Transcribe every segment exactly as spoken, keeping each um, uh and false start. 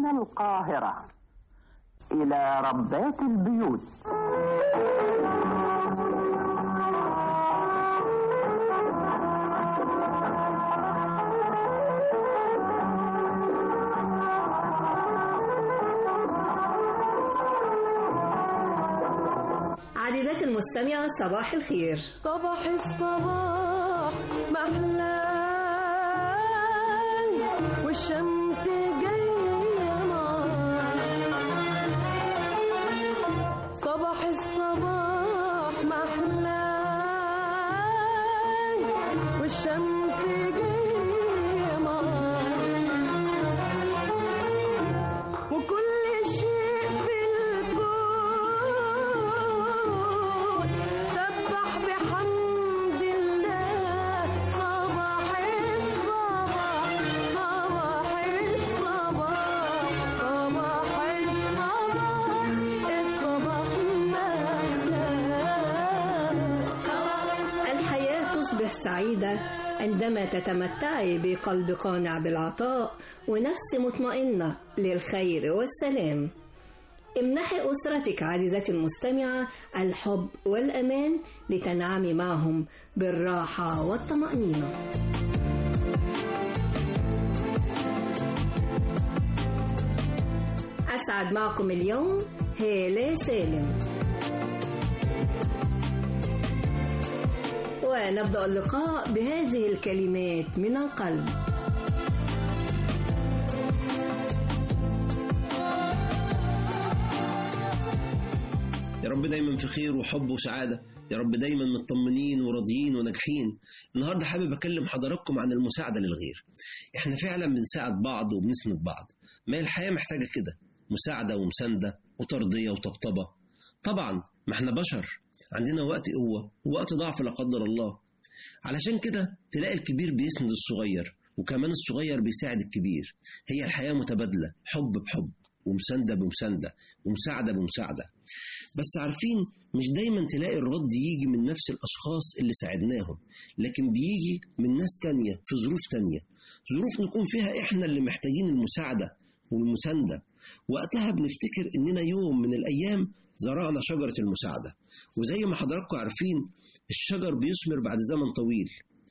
من القاهرة إلى ربات البيوت. عزيزتي المستمعة، صباح الخير. صباح الصباح محلاي والشمس جاية نار. صباح الصباح محلاي والشمس جاية نار. وكل شيء في الكون سبح بحمد الله. صباح الصباح صباح الصباح صباح الصباح الصباح. الحياة تصبح سعيدة عندما تتمتعي بقلب قانع بالعطاء ونفس مطمئنة للخير والسلام. امنحي أسرتك عزيزتي المستمعة الحب والأمان لتنعمي معهم بالراحة والطمأنينة. أسعد معكم اليوم هالة سالم. ونبدأ اللقاء بهذه الكلمات من القلب. يا رب دايما في خير وحب وسعادة، يا رب دايما مطمنين وراضيين وناجحين. النهاردة حابب أكلم حضراتكم عن المساعدة للغير. احنا فعلا بنساعد بعض وبنسند بعض، ما الحياة محتاجة كده، مساعدة ومساندة وترضية وطبطبة. طبعا ما احنا بشر، عندنا وقت قوة ووقت ضعف لا قدر الله. علشان كده تلاقي الكبير بيسند الصغير، وكمان الصغير بيساعد الكبير. هي الحياة متبادلة، حب بحب ومساندة بمساندة ومساعدة بمساعدة. بس عارفين مش دايما تلاقي الرد يجي من نفس الأشخاص اللي ساعدناهم، لكن بيجي من ناس تانية في ظروف تانية، ظروف نكون فيها إحنا اللي محتاجين المساعدة والمساندة. وقتها بنفتكر إننا يوم من الأيام زرعنا شجرة المساعدة، وزي ما حضراتكم عارفين الشجر بيثمر بعد زمن طويل.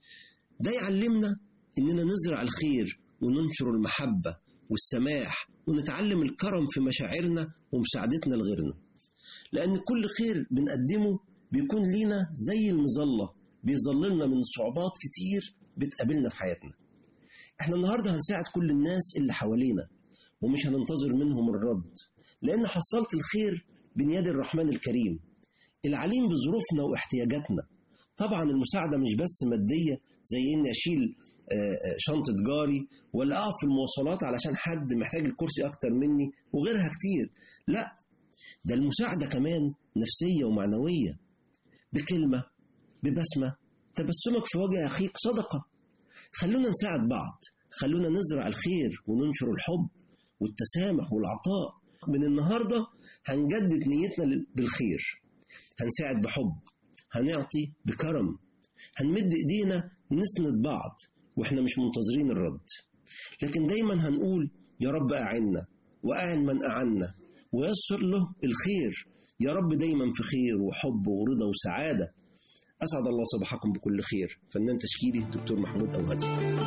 ده يعلمنا إننا نزرع الخير وننشر المحبة والسماح، ونتعلم الكرم في مشاعرنا ومساعدتنا لغيرنا، لأن كل خير بنقدمه بيكون لينا زي المظلة بيظللنا من صعوبات كتير بتقابلنا في حياتنا. احنا النهاردة هنساعد كل الناس اللي حوالينا ومش هننتظر منهم الرد، لأن حصلت الخير بين يد الرحمن الكريم العليم بظروفنا واحتياجاتنا. طبعا المساعدة مش بس مادية زي إني أشيل شنطة جاري ولا أقف في المواصلات علشان حد محتاج الكرسي أكتر مني وغيرها كتير، لا، ده المساعدة كمان نفسية ومعنوية، بكلمة، ببسمة، تبسمك في وجه أخيك صدقة. خلونا نساعد بعض، خلونا نزرع الخير وننشر الحب والتسامح والعطاء. من النهاردة هنجدد نيتنا بالخير، هنساعد بحب، هنعطي بكرم، هنمد إيدينا نسند بعض وإحنا مش منتظرين الرد، لكن دايما هنقول يا رب أعنا وأعن من أعنا ويسر له الخير. يا رب دايما في خير وحب ورضا وسعادة. أسعد الله صباحكم بكل خير. فنان تشكيلي دكتور محمود أوهدي.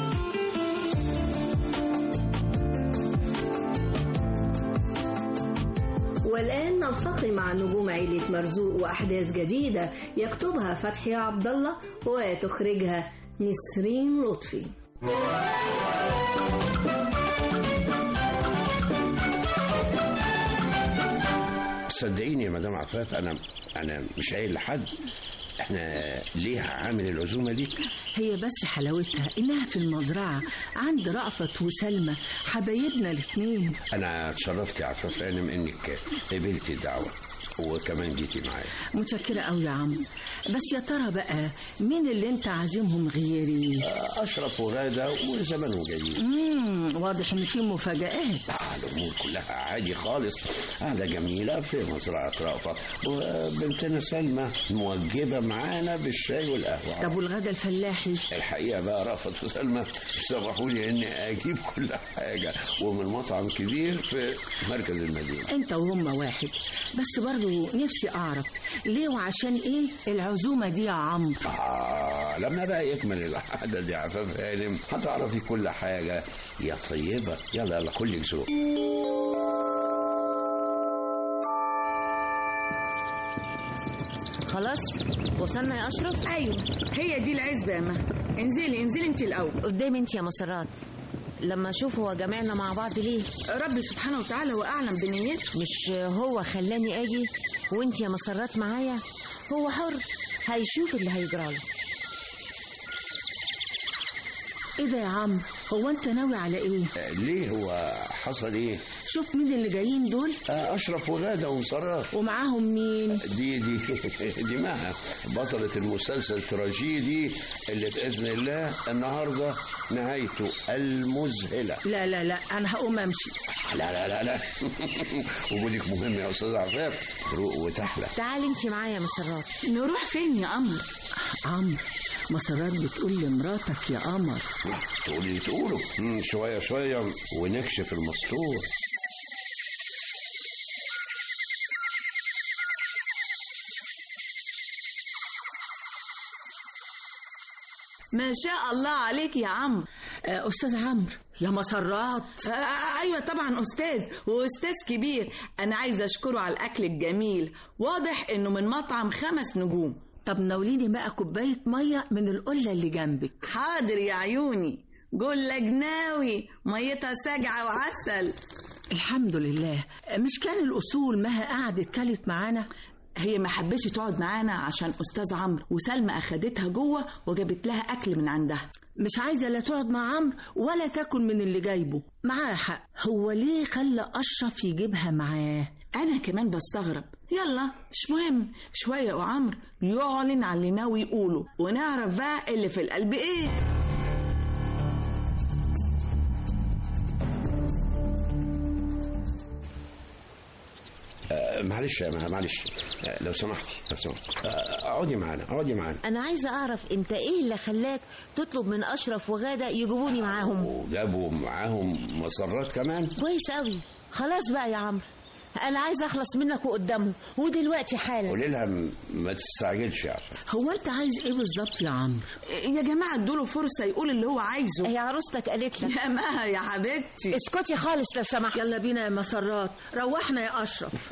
والآن نلتقي مع نجوم عيلة مرزوق وأحداث جديدة يكتبها فتحي عبد الله وتخرجها نسرين لطفي. صدقيني يا مدام عطرات، انا انا مش قايل لحد احنا ليه عامل العزومه دي. هي بس حلاوتها انها في المزرعه عند رأفت وسلمى حبايبنا الاثنين. انا اتشرفت يا عطرات انك قبلتي الدعوه. وكمان جيتي معايا. متشكرة قوي يا عم. بس يا ترى بقى مين اللي انت عازمهم غيري؟ أشرف وغادة وزمانهم جايين. امم واضح ان في مفاجآت. الأمور كلها عادي خالص، قاعدة جميلة في مزرعة رأفت، وبنتنا سلمى موجبة معانا بالشاي والقهوة. طب والغدا الفلاحي؟ الحقيقة بقى رأفت وسلمى سمحوا لي إني أجيب كل حاجة، ومن مطعم كبير في مركز المدينة. انت وهم واحد، بس برضو نفسي اعرف ليه وعشان ايه العزومة دي يا عمرو؟ آه لما بقى يكمل العدد يا عفاف هانم هتعرفي كل حاجة يا طيبة. يلا يلا كلك ذوق. خلاص وصلنا يا أشرف؟ أيوة هي دي العزبة يا مها. انزلي انزلي انت الأول. قدامي انت يا مسرات. لما اشوف هو جمعنا مع بعض ليه؟ ربي سبحانه وتعالى هو أعلم بنيته. مش هو خلاني أجي وانت يا مسرات معايا؟ هو حر، هيشوف اللي هيجراله. ايه ده يا عم؟ هو انت ناوي على ايه؟ آه ليه؟ هو حصل ايه؟ شوف مين اللي جايين دول. آه أشرف وغادة ومسرات. ومعاهم مين؟ دي دي دي مها بطلة المسلسل التراجيدي اللي بإذن الله النهاردة نهايته المذهلة. لا لا لا أنا هقوم أمشي. لا لا لا لا وجودك مهم يا أستاذ عفاف. روق وتحلى. تعالي انت معايا يا مسرات. نروح فين يا قمر؟ عمرو مسرات بتقول لمراتك يا قمر. تقولي تقولوا شوية شوية ونكشف المستور. ما شاء الله عليك يا عمرو. آه أستاذ عمرو يا مسرات. آه أيوة طبعا أستاذ، وأستاذ كبير. أنا عايزة أشكره على الأكل الجميل، واضح إنه من مطعم خمس نجوم. طب ناوليني بقى كوباية مية من القلة اللي جنبك. حاضر يا عيوني. جولة جناوي ميتها ساجعة وعسل. الحمد لله. مش كان الأصول مها قعدت كلت معانا؟ هي ما حبتش تقعد معانا عشان أستاذ عمرو، وسلمى أخدتها جوه وجابت لها أكل من عندها. مش عايزة لا تقعد مع عمرو ولا تاكل من اللي جايبه. معاه حق. هو ليه خلى أشرف يجيبها معاه؟ أنا كمان بستغرب. يلا مش مهم، شوية وعمرو يعلن عن اللي ناوي يقوله ونعرف بقى اللي في القلب إيه. آه معلش يا معلش آه لو سمحتي لو سمحتي اقعدي آه معانا اقعدي معانا. انا عايزه اعرف انت ايه اللي خلاك تطلب من اشرف وغاده يجيبوني معاهم؟ وجابوا معاهم مسرات كمان. كويس قوي. خلاص بقى يا عمرو انا عايزه اخلص منك وقدامه ودلوقتي حالا. قولي لها ما تستعجلش يا عم. هو انت عايز ايه بالظبط يا عمرو؟ يا جماعه ادوله فرصه يقول اللي هو عايزه. هي عروستك قالت لك. يا مها يا حبيبتي اسكتي خالص لو سمحت. يلا بينا يا مسرات، روحنا يا اشرف.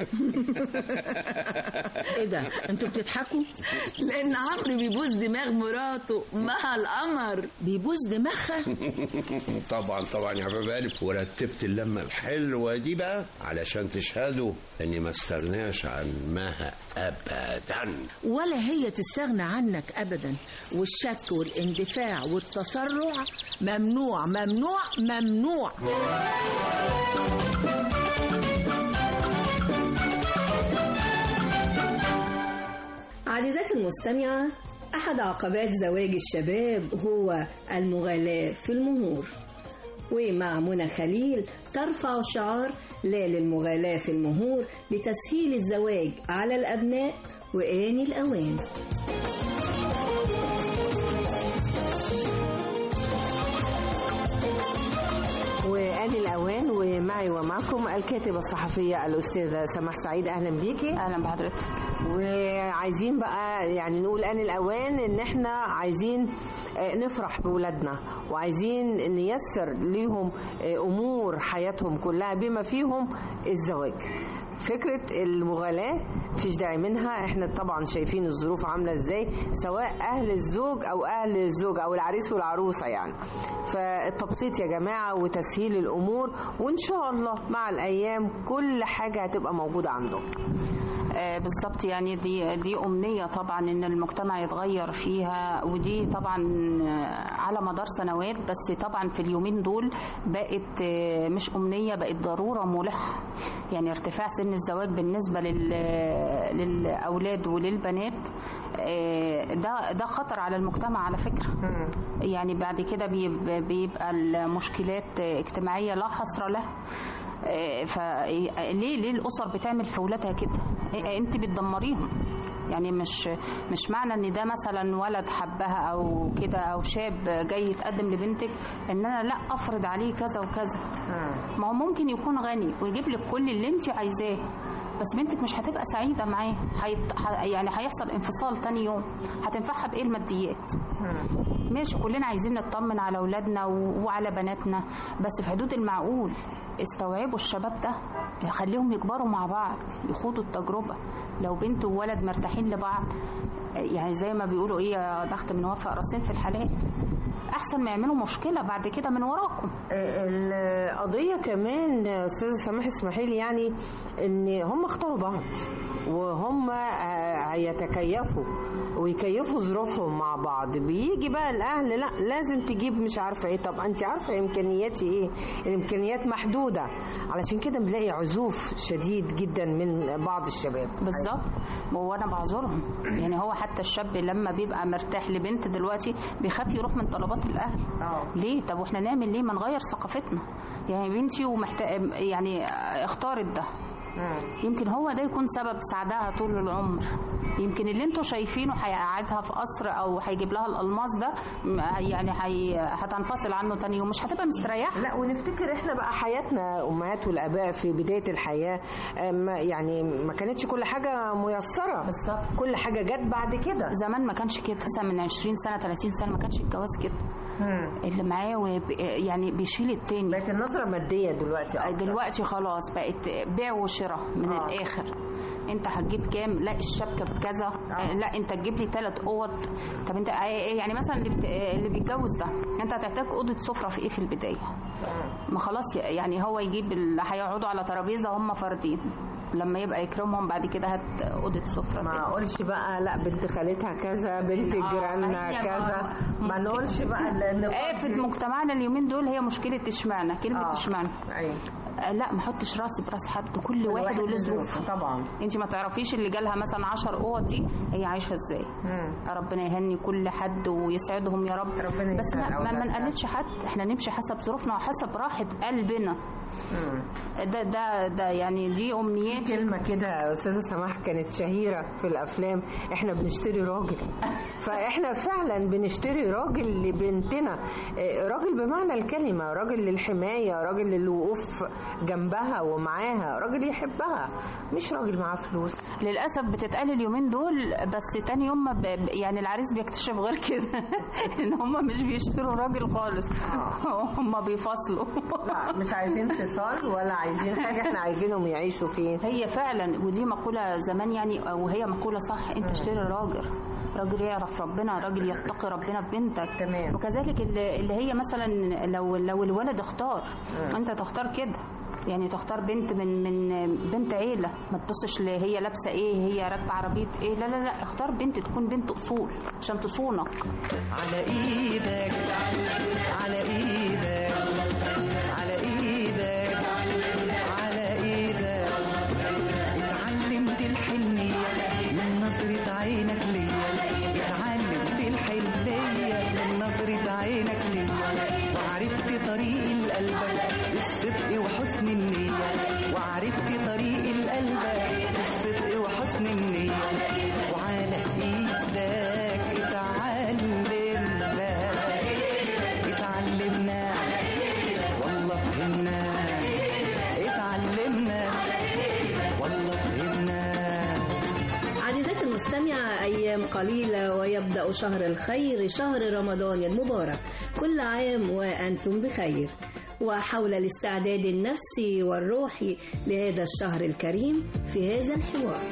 ايه ده انتوا بتضحكوا؟ لان عمرو بيبوس دماغ مراته مها القمر. بيبوس دماغها؟ طبعا طبعا يا حبيبي. ورتبت اللمه الحلوه دي بقى علشان تشهد اني ما استغناش عن مها ابدا، ولا هي تستغنى عنك ابدا. والشك والاندفاع والتسرع ممنوع ممنوع ممنوع. عزيزاتي المستمعة، أحد عقبات زواج الشباب هو المغالاة في المهور، ومع منى خليل ترفع شعار لا للمغالاة في المهور لتسهيل الزواج على الأبناء وآن الأوان. وآن الأوان، ومعي ومعكم الكاتبة الصحفية الأستاذة سماح سعيد. أهلا بيكي. أهلا بحضرتك. وعايزين بقى يعني نقول آن الأوان إن احنا عايزين نفرح بولادنا، وعايزين نيسر ليهم أمور حياتهم كلها بما فيهم الزواج. فكرة المغالاة مفيش داعي منها. احنا طبعا شايفين الظروف عاملة ازاي، سواء اهل الزوج او اهل الزوج او العريس والعروسة يعني. فالتبسيط يا جماعة وتسهيل الامور، وان شاء الله مع الايام كل حاجة هتبقى موجودة عندهم. آه بالظبط. يعني دي دي أمنية طبعا إن المجتمع يتغير فيها، ودي طبعا على مدار سنوات، بس طبعا في اليومين دول بقت آه مش أمنية، بقت ضرورة ملحة. يعني ارتفاع سن الزواج بالنسبة للاولاد وللبنات ده ده خطر على المجتمع على فكره. يعني بعد كده بيبقى المشكلات اجتماعيه لا حصر لها. فليه ليه الاسر بتعمل في اولادها كده؟ انت بتدمريهم. يعني مش مش معنى ان ده مثلا ولد حبها او كده او شاب جاي يتقدم لبنتك ان انا لا افرض عليه كذا وكذا. ما هو ممكن يكون غني ويجيب لك كل اللي انت عايزاه، بس بنتك مش هتبقى سعيده معاه. حيط... يعني هيحصل انفصال تاني يوم. هتنفعها بايه الماديات؟ ماشي، كلنا عايزين نطمن على اولادنا وعلى بناتنا، بس في حدود المعقول. استوعبوا الشباب ده، خليهم يكبروا مع بعض، يخوضوا التجربه. لو بنت وولد مرتاحين لبعض، يعني زي ما بيقولوا ايه، يا بخت من وفق راسين في الحلال، احسن ما يعملوا مشكله بعد كده من وراكم. القضيه كمان استاذه سماح اسمحي لي، يعني ان هم اختاروا بعض وهم هيتكيفوا ويكيفوا ظروفهم مع بعض. بيجي بقى الاهل لا لازم تجيب مش عارفه ايه. طب انت عارفه امكانياتي ايه؟ الامكانيات محدوده، علشان كده بنلاقي عزوف شديد جدا من بعض الشباب. بالظبط، وانا بعذرهم. يعني هو حتى الشاب لما بيبقى مرتاح لبنت دلوقتي بيخاف يروح من طلبات الاهل. أوه. ليه؟ طب واحنا نعمل ليه؟ ما نغير ثقافتنا. يعني بنتي ومحتاج يعني اختارت ده، يمكن هو ده يكون سبب سعادها طول العمر. يمكن اللي انتوا شايفينه هيقعدها في قصر او هيجيب لها الالماس ده، يعني هي هتنفصل عنه تاني يوم، مش هتبقى مستريحه. لا، ونفتكر احنا بقى حياتنا امهات والاباء في بدايه الحياه، يعني ما كانتش كل حاجه ميسره. بالظبط، كل حاجه جت بعد كده. زمان ما كانش كده، من عشرين سنه ثلاثين سنه ما كانش الجواز كده. مم. اللي معاه يعني بيشيل التاني. بقت النظره ماديه دلوقتي أكتر. دلوقتي خلاص بقت بيع وشراء من آه. الاخر. انت هتجيب كام؟ لا الشبكه بكذا. آه. لا انت تجيب لي ثلاث اوض. طب انت يعني مثلا اللي, بت... اللي بيتجوز ده، انت هتحتاج اوضه سفره في ايه في البدايه؟ ما خلاص يعني هو يجيب اللي هيقعدوا على ترابيزه هم فردين، لما يبقى يكرمهم بعد كده هات اوضه سفره. ما اقولش بقى لا بنت خالتها كذا، بنت جيراننا آه كذا. ما نقولش بقى لان ايه في مجتمعنا اليومين دول هي مشكله اشمعنى، كلمه آه. اشمعنى. ايوه لا ما احطش راسي براس حد، كل واحد وله ظروفه. طبعا انت ما تعرفيش اللي جالها مثلا عشر اوض دي هي عايشه ازاي. ربنا يهني كل حد ويسعدهم يا رب. ربنا بس ما, ما, ما نقلدش حد، احنا نمشي حسب ظروفنا وحسب راحه قلبنا. ده ده ده يعني دي امنياتي. كلمه كده استاذه سماح كانت شهيره في الافلام، احنا بنشتري راجل. فاحنا فعلا بنشتري راجل لبنتنا، راجل بمعنى الكلمه، راجل للحمايه، راجل للوقوف جنبها ومعاها، راجل يحبها، مش راجل معاه فلوس. للاسف بتتقال اليومين دول، بس تاني يوم يعني العريس بيكتشف غير كده ان هم مش بيشتروا راجل خالص. هم بيفصلوا. لا مش عايزين اتصال ولا عايزين حاجه، احنا عايزينهم يعيشوا فين. هي فعلا، ودي مقوله زمان يعني، وهي مقوله صح. انت اشتري راجل، راجل يعرف ربنا، راجل يتقي ربنا ببنتك. تمام. وكذلك اللي هي مثلا لو لو الولد اختار، مم. انت تختار كده، يعني تختار بنت من من بنت عيله، ما تبصش هي لابسه ايه، هي راكبه عربيه ايه، لا لا لا، اختار بنت تكون بنت اصول عشان تصونك. على ايدك على ايدك على ايدك على ايدك اتعلمت الحنيه من نظره عينك ليا، اتعلمت الحنيه من نظره عينك ليا، وعرفت طريق القلب الصدق وحسن النية، وعرفت طريق القلب الصدق وحسن النية، وعلى ايدك اتعلمنا اتعلمنا والله فهمنا، اتعلمنا والله فهمنا. عزيزاتي المستمعة، أيام قليلة ويبدأ شهر الخير، شهر رمضان المبارك. كل عام وأنتم بخير. وحول الاستعداد النفسي والروحي لهذا الشهر الكريم في هذا الحوار.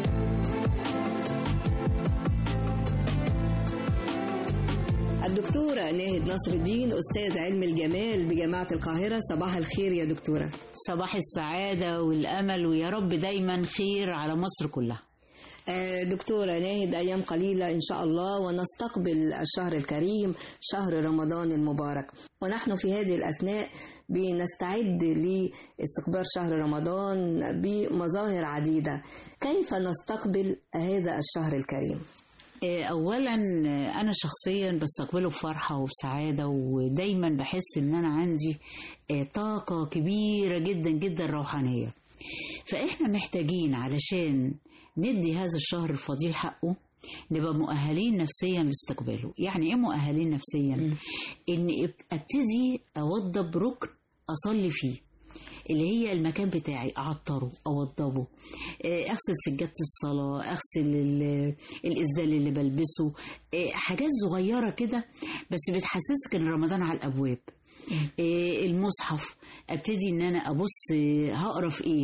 الدكتورة ناهد نصر الدين، أستاذ علم الجمال بجامعة القاهرة. صباح الخير يا دكتورة. صباح السعادة والأمل، ويا رب دايما خير على مصر كلها. دكتورة ناهد، أيام قليلة إن شاء الله ونستقبل الشهر الكريم شهر رمضان المبارك، ونحن في هذه الأثناء بنستعد لاستقبال شهر رمضان بمظاهر عديدة. كيف نستقبل هذا الشهر الكريم؟ أولا أنا شخصيا بستقبله بفرحة وبسعادة، ودايما بحس إن أنا عندي طاقة كبيرة جدا جدا روحانية. فإحنا محتاجين علشان ندي هذا الشهر الفضيل حقه نبقى مؤهلين نفسيا لاستقباله. يعني ايه مؤهلين نفسيا؟ م. ان ابتدي اوضب ركن اصلي فيه، اللي هي المكان بتاعي، اعطره اوضبه، اغسل سجادة الصلاة، اغسل الاسدال اللي بلبسه، حاجات صغيرة كده بس بتحسسك ان رمضان على الابواب. المصحف ابتدي ان انا ابص هقرا في ايه،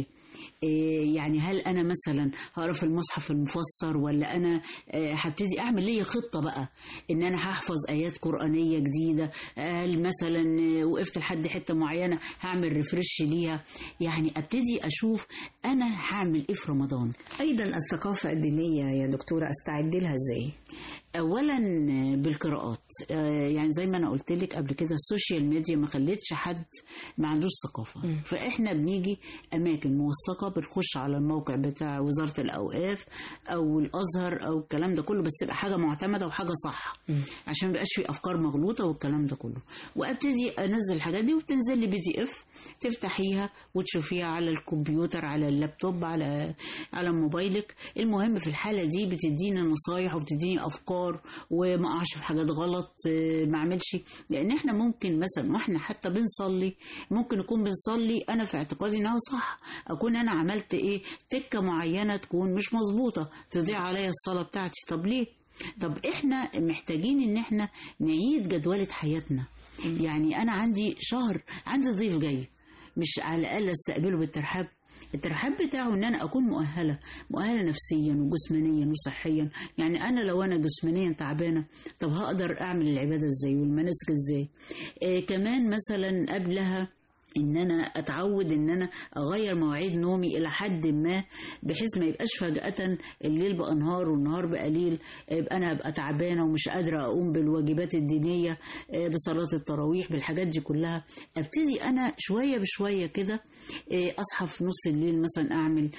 يعني هل أنا مثلا هقرأ في المصحف المفسر، ولا أنا هبتدي أعمل لي خطة بقى إن أنا هحفظ آيات قرآنية جديدة، هل مثلا وقفت لحد حتة معينة هعمل ريفرش ليها. يعني أبتدي أشوف أنا هعمل إيه في رمضان. أيضا الثقافة الدينية يا دكتورة أستعد لها إزاي؟ اولا بالقراءات، يعني زي ما انا قلت لك قبل كده السوشيال ميديا ما خلتش حد ما عندوش ثقافه. م. فاحنا بنيجي اماكن موثقه، بنخش على الموقع بتاع وزاره الاوقاف او الازهر او الكلام ده كله، بس تبقى حاجه معتمده وحاجه صح. م. عشان ما يبقاش في افكار مغلوطه والكلام ده كله. وابتدي انزل الحاجات دي وبتنزل لي بي دي اف تفتحيها وتشوفيها على الكمبيوتر، على اللابتوب، على على موبايلك. المهم في الحاله دي بتديني نصايح وبتديني افكار وما اقعش في حاجات غلط، ما اعملش. لان احنا ممكن مثلا واحنا حتى بنصلي ممكن نكون بنصلي انا في اعتقادي انها صح، اكون انا عملت ايه تكه معينه تكون مش مظبوطه تضيع عليا الصلاه بتاعتي. طب ليه؟ طب احنا محتاجين ان احنا نعيد جدولة حياتنا. يعني انا عندي شهر، عندي ضيف جاي، مش على الاقل استقبله بالترحاب. الترحاب بتاعه ان انا اكون مؤهله مؤهله نفسيا وجسمانيا وصحيا. يعني انا لو انا جسمانيا تعبانه، طب هقدر اعمل العباده ازاي والمناسك ازاي؟ آه كمان مثلا قبلها ان انا اتعود ان انا اغير مواعيد نومي الى حد ما، بحيث ما يبقاش فجأة الليل بقى نهار والنهار بقى ليل، يبقى انا ابقى تعبانه ومش قادره اقوم بالواجبات الدينيه، بصلاه التراويح، بالحاجات دي كلها. ابتدي انا شويه بشويه كده اصحى في نص الليل مثلا اعمل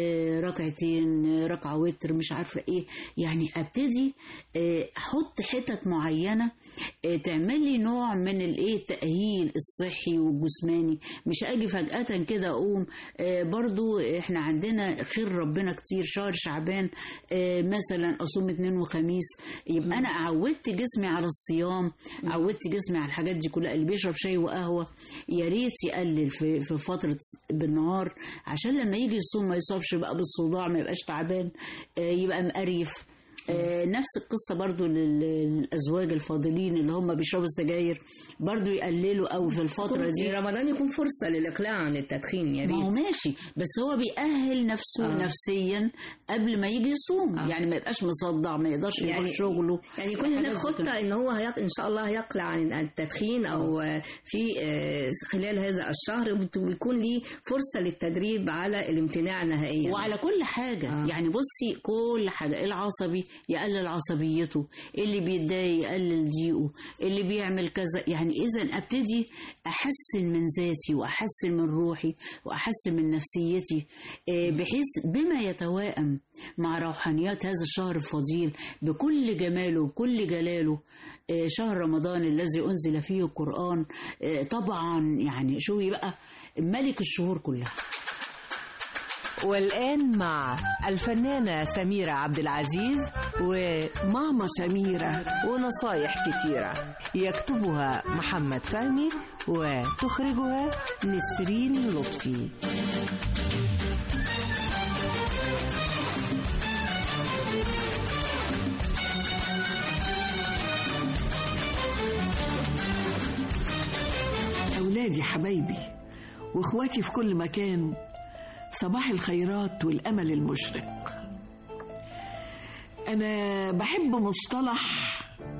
ركعتين، ركعه وتر، مش عارفه ايه. يعني ابتدي احط حتت معينه تعمل لي نوع من الايه التاهيل الصحي والجسماني. مش اجي فجأة كده اقوم. آه برضو احنا عندنا خير ربنا كتير، شهر شعبان آه مثلا اصوم اثنين وخميس، يبقى انا عودت جسمي على الصيام، عودت جسمي على الحاجات دي كلها. اللي بيشرب شاي وقهوة يا ريت يقلل في في فترة بالنهار، عشان لما يجي يصوم ما يصابش بقى بالصداع، ما يبقاش تعبان، آه يبقى مقريف. آه نفس القصة برضو للأزواج الفاضلين اللي هم بيشربوا السجاير، برضو يقللوا قوي في الفترة دي. رمضان يكون فرصة للإقلاع عن التدخين يا ريت. ما هو ماشي، بس هو بيأهل نفسه آه. نفسيا قبل ما يجي يصوم. آه. يعني ما يبقاش مصدع، ما يقدرش يروح يعني شغله. يعني يكون هناك خطة ان هو هيق... ان شاء الله هيقلع عن التدخين او في خلال هذا الشهر، ويكون ليه فرصة للتدريب على الامتناع نهائيا وعلى كل حاجة. آه. يعني بصي كل حاجة، العصبي يقلل عصبيته، اللي بيتضايق يقلل ضيقه، اللي بيعمل كذا. يعني اذا ابتدي احسن من ذاتي واحسن من روحي واحسن من نفسيتي، بحيث بما يتوائم مع روحانيات هذا الشهر الفضيل بكل جماله وكل جلاله، شهر رمضان الذي انزل فيه القرآن. طبعا يعني شو بقى ملك الشهور كلها. والآن مع الفنانة سميرة عبد العزيز وماما سميرة، ونصايح كتيرة يكتبها محمد فهمي وتخرجها نسرين لطفي. أولادي حبايبي وإخواتي في كل مكان، صباح الخيرات والأمل المشرق. أنا بحب مصطلح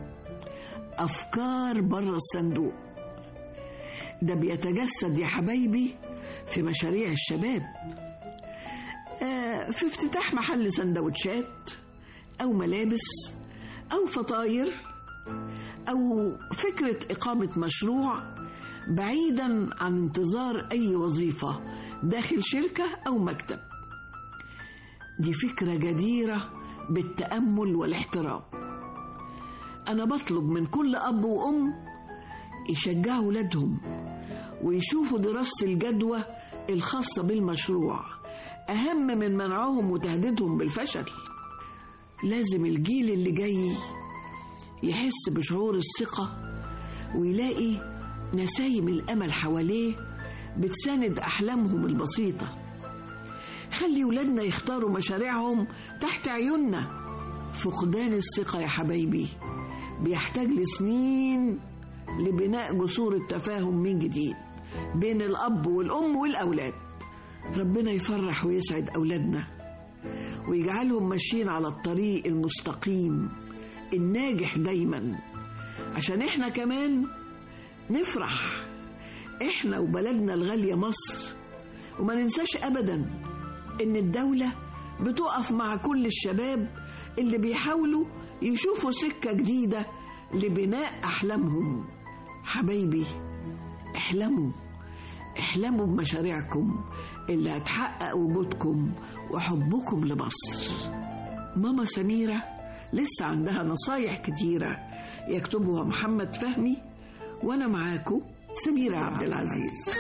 أفكار بره الصندوق، ده بيتجسد يا حبايبي في مشاريع الشباب. في افتتاح محل سندوتشات أو ملابس أو فطاير، أو فكرة إقامة مشروع بعيدا عن انتظار أي وظيفة داخل شركة أو مكتب. دي فكرة جديرة بالتأمل والاحترام. أنا بطلب من كل أب وأم يشجعوا ولادهم ويشوفوا دراسة الجدوى الخاصة بالمشروع أهم من منعهم وتهديدهم بالفشل. لازم الجيل اللي جاي يحس بشعور الثقة ويلاقي نسايم الأمل حواليه بتساند أحلامهم البسيطة. خلي ولادنا يختاروا مشاريعهم تحت عيوننا. فقدان الثقة يا حبايبي بيحتاج لسنين لبناء جسور التفاهم من جديد بين الأب والأم والأولاد. ربنا يفرح ويسعد أولادنا ويجعلهم ماشيين على الطريق المستقيم الناجح دايما، عشان احنا كمان نفرح احنا وبلدنا الغالية مصر. وما ننساش أبدا إن الدولة بتقف مع كل الشباب اللي بيحاولوا يشوفوا سكة جديدة لبناء أحلامهم. حبايبي احلموا احلموا بمشاريعكم اللي هتحقق وجودكم وحبكم لمصر. ماما سميرة لسه عندها نصايح كتيرة يكتبها محمد فهمي، وأنا معاكم سميرة عبد العزيز.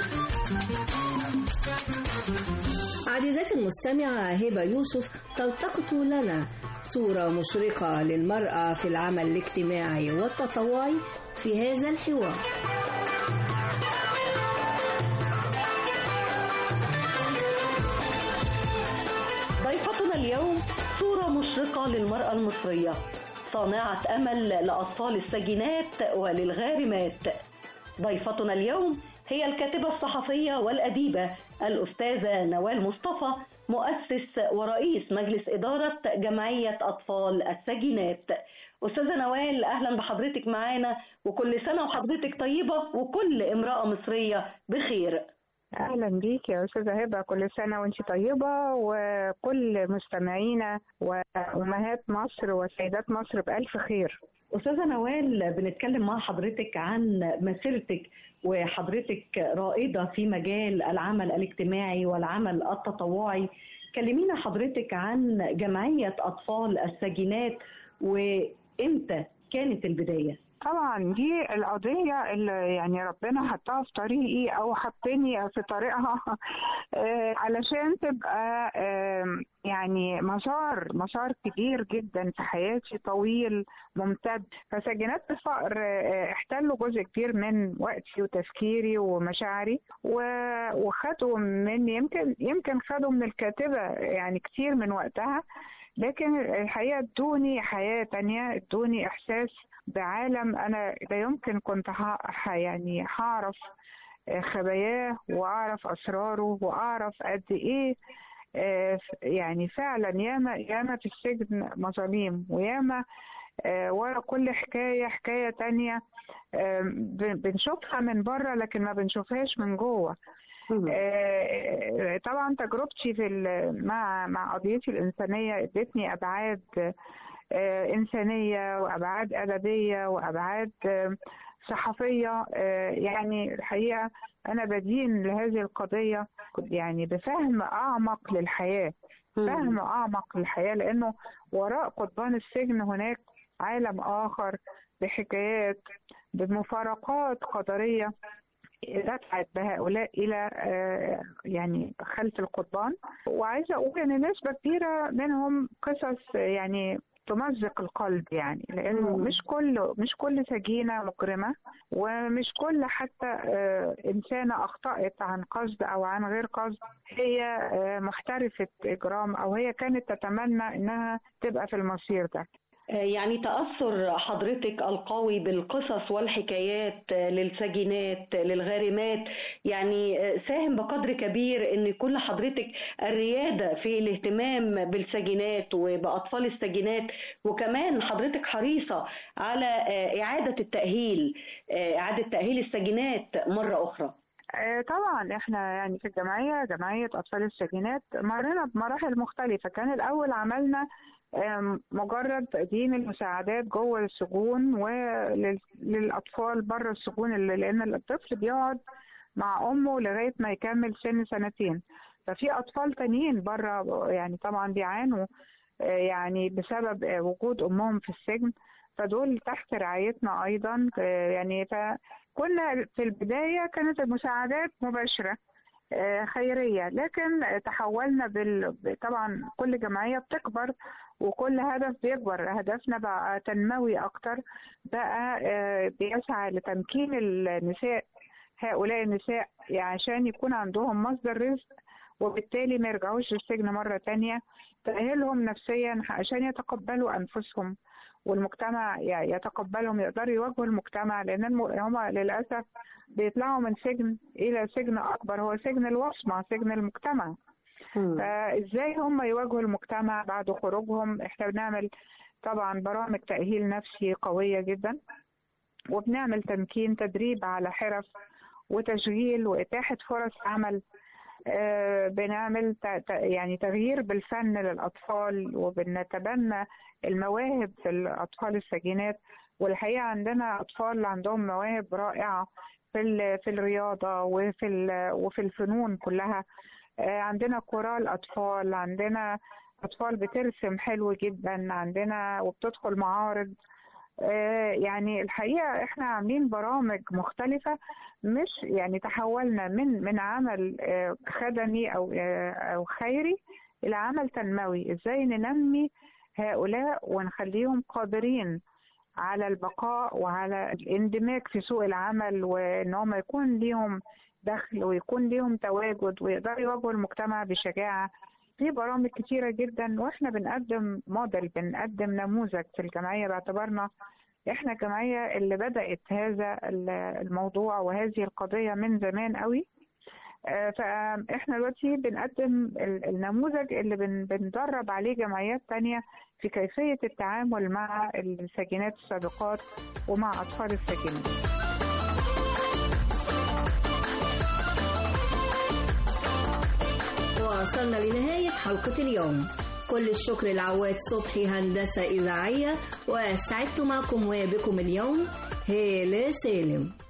عزيزتي المستمعة، هبة يوسف تلتقط لنا صورة مشرقة للمرأة في العمل الاجتماعي والتطوعي في هذا الحوار. ضيفتنا اليوم صورة مشرقة للمرأة المصرية، صانعة أمل لأطفال السجينات وللغارمات. ضيفتنا اليوم هي الكاتبة الصحفية والأديبة الأستاذة نوال مصطفى، مؤسس ورئيس مجلس إدارة جمعية أطفال السجينات. أستاذة نوال، أهلا بحضرتك معانا، وكل سنة وحضرتك طيبة وكل امرأة مصرية بخير. أهلا بيك يا أستاذة هبة، كل سنة وانت طيبة وكل مستمعينا وأمهات مصر وسيدات مصر بألف خير. أستاذة نوال، بنتكلم مع حضرتك عن مسيرتك، وحضرتك رائدة في مجال العمل الاجتماعي والعمل التطوعي. كلمينا حضرتك عن جمعية أطفال السجينات وإمتى كانت البداية؟ طبعا دي القضية اللي يعني ربنا حطها في طريقي أو حطني في طريقها علشان تبقى يعني مسار مسار كبير جدا في حياتي، طويل ممتد. فسجينات الفقر احتلوا جزء كبير من وقتي وتفكيري ومشاعري، وخدوا من يمكن يمكن خدوا من الكاتبة يعني كتير من وقتها، لكن الحقيقة ادوني حياة تانية، ادوني إحساس بعالم أنا لا يمكن كنت ح... يعني هعرف خباياه وأعرف أسراره وأعرف قد إيه يعني فعلا ياما ياما في السجن مظاليم، وياما ورا كل حكاية حكاية تانية بنشوفها من بره لكن ما بنشوفهاش من جوه. طبعا تجربتي في مع مع قضيتي الإنسانية ادتني أبعاد إنسانية وأبعاد أدبية وأبعاد صحفية. يعني الحقيقة أنا بدين لهذه القضية يعني بفهم أعمق للحياة، فهم أعمق للحياة، لأنه وراء قضبان السجن هناك عالم آخر بحكايات بمفارقات قدرية دفعت بهؤلاء إلى يعني خلف القضبان. وعايزة أقول إن نسبة كبيرة منهم قصص يعني تمزق القلب، يعني لأنه مش كل مش كل سجينة مجرمة، ومش كل حتى إنسانة أخطأت عن قصد أو عن غير قصد هي محترفة إجرام أو هي كانت تتمنى إنها تبقى في المصير ده. يعني تأثر حضرتك القوي بالقصص والحكايات للسجينات للغارمات يعني ساهم بقدر كبير ان كل حضرتك الريادة في الاهتمام بالسجينات وبأطفال السجينات، وكمان حضرتك حريصة على إعادة التأهيل إعادة تأهيل السجينات مرة أخرى. آه، طبعا احنا يعني في الجمعية جمعية أطفال السجينات مرينا بمراحل مختلفة. كان الأول عملنا آم، مجرد تقديم المساعدات جوه السجون وللأطفال بره السجون، اللي- لأن الطفل بيقعد مع أمه لغاية ما يكمل سن سنتين. ففي أطفال تانيين بره يعني طبعا بيعانوا آه، يعني بسبب آه، وجود أمهم في السجن، فدول تحت رعايتنا أيضا. آه، يعني فكنا في البداية كانت المساعدات مباشرة آه، خيرية، لكن تحولنا بال... طبعا كل جمعية بتكبر وكل هدف بيكبر، هدفنا بقى تنموي أكتر، بقى آه، بيسعى لتمكين النساء، هؤلاء النساء يعني عشان يكون عندهم مصدر رزق، وبالتالي ما يرجعوش للسجن مرة تانية، تأهلهم نفسيا عشان يتقبلوا أنفسهم والمجتمع ي- يتقبلهم، يقدروا يواجهوا المجتمع، لأن الم- هم للأسف بيطلعوا من سجن إلى سجن أكبر، هو سجن الوصمة، سجن المجتمع. فإزاي هم يواجهوا المجتمع بعد خروجهم؟ إحنا بنعمل طبعا برامج تأهيل نفسي قوية جدا، وبنعمل تمكين تدريب على حرف وتشغيل وإتاحة فرص عمل. آه، بنعمل ت- ت- يعني تغيير بالفن للأطفال، وبنتبنى المواهب في الأطفال السجينات. والحقيقة عندنا أطفال عندهم مواهب رائعة في ال- في الرياضة وفي ال- وفي الفنون كلها. آه، عندنا كورال أطفال، عندنا أطفال بترسم حلو جدا، عندنا وبتدخل معارض. آه، يعني الحقيقة احنا عاملين برامج مختلفة، مش يعني تحولنا من من عمل آه، خدمي او آه، او خيري الى عمل تنموي. ازاي ننمي هؤلاء ونخليهم قادرين على البقاء وعلى الاندماج في سوق العمل، وان هم يكون ليهم دخل ويكون ليهم تواجد ويقدروا يواجهوا المجتمع بشجاعة. في برامج كتيرة جدا، واحنا بنقدم موديل، بنقدم نموذج في الجمعية، باعتبارنا احنا الجمعية اللي بدأت هذا الموضوع وهذه القضية من زمان قوي. آه، فاحنا دلوقتي بنقدم ال- النموذج اللي بن- بندرب عليه جمعيات تانية في كيفية التعامل مع السجينات السابقات ومع أطفال السجينات. وصلنا لنهاية حلقة اليوم. كل الشكر لعواد صبحي هندسة إذاعية، وسعدت معكم وبكم اليوم هالة سالم.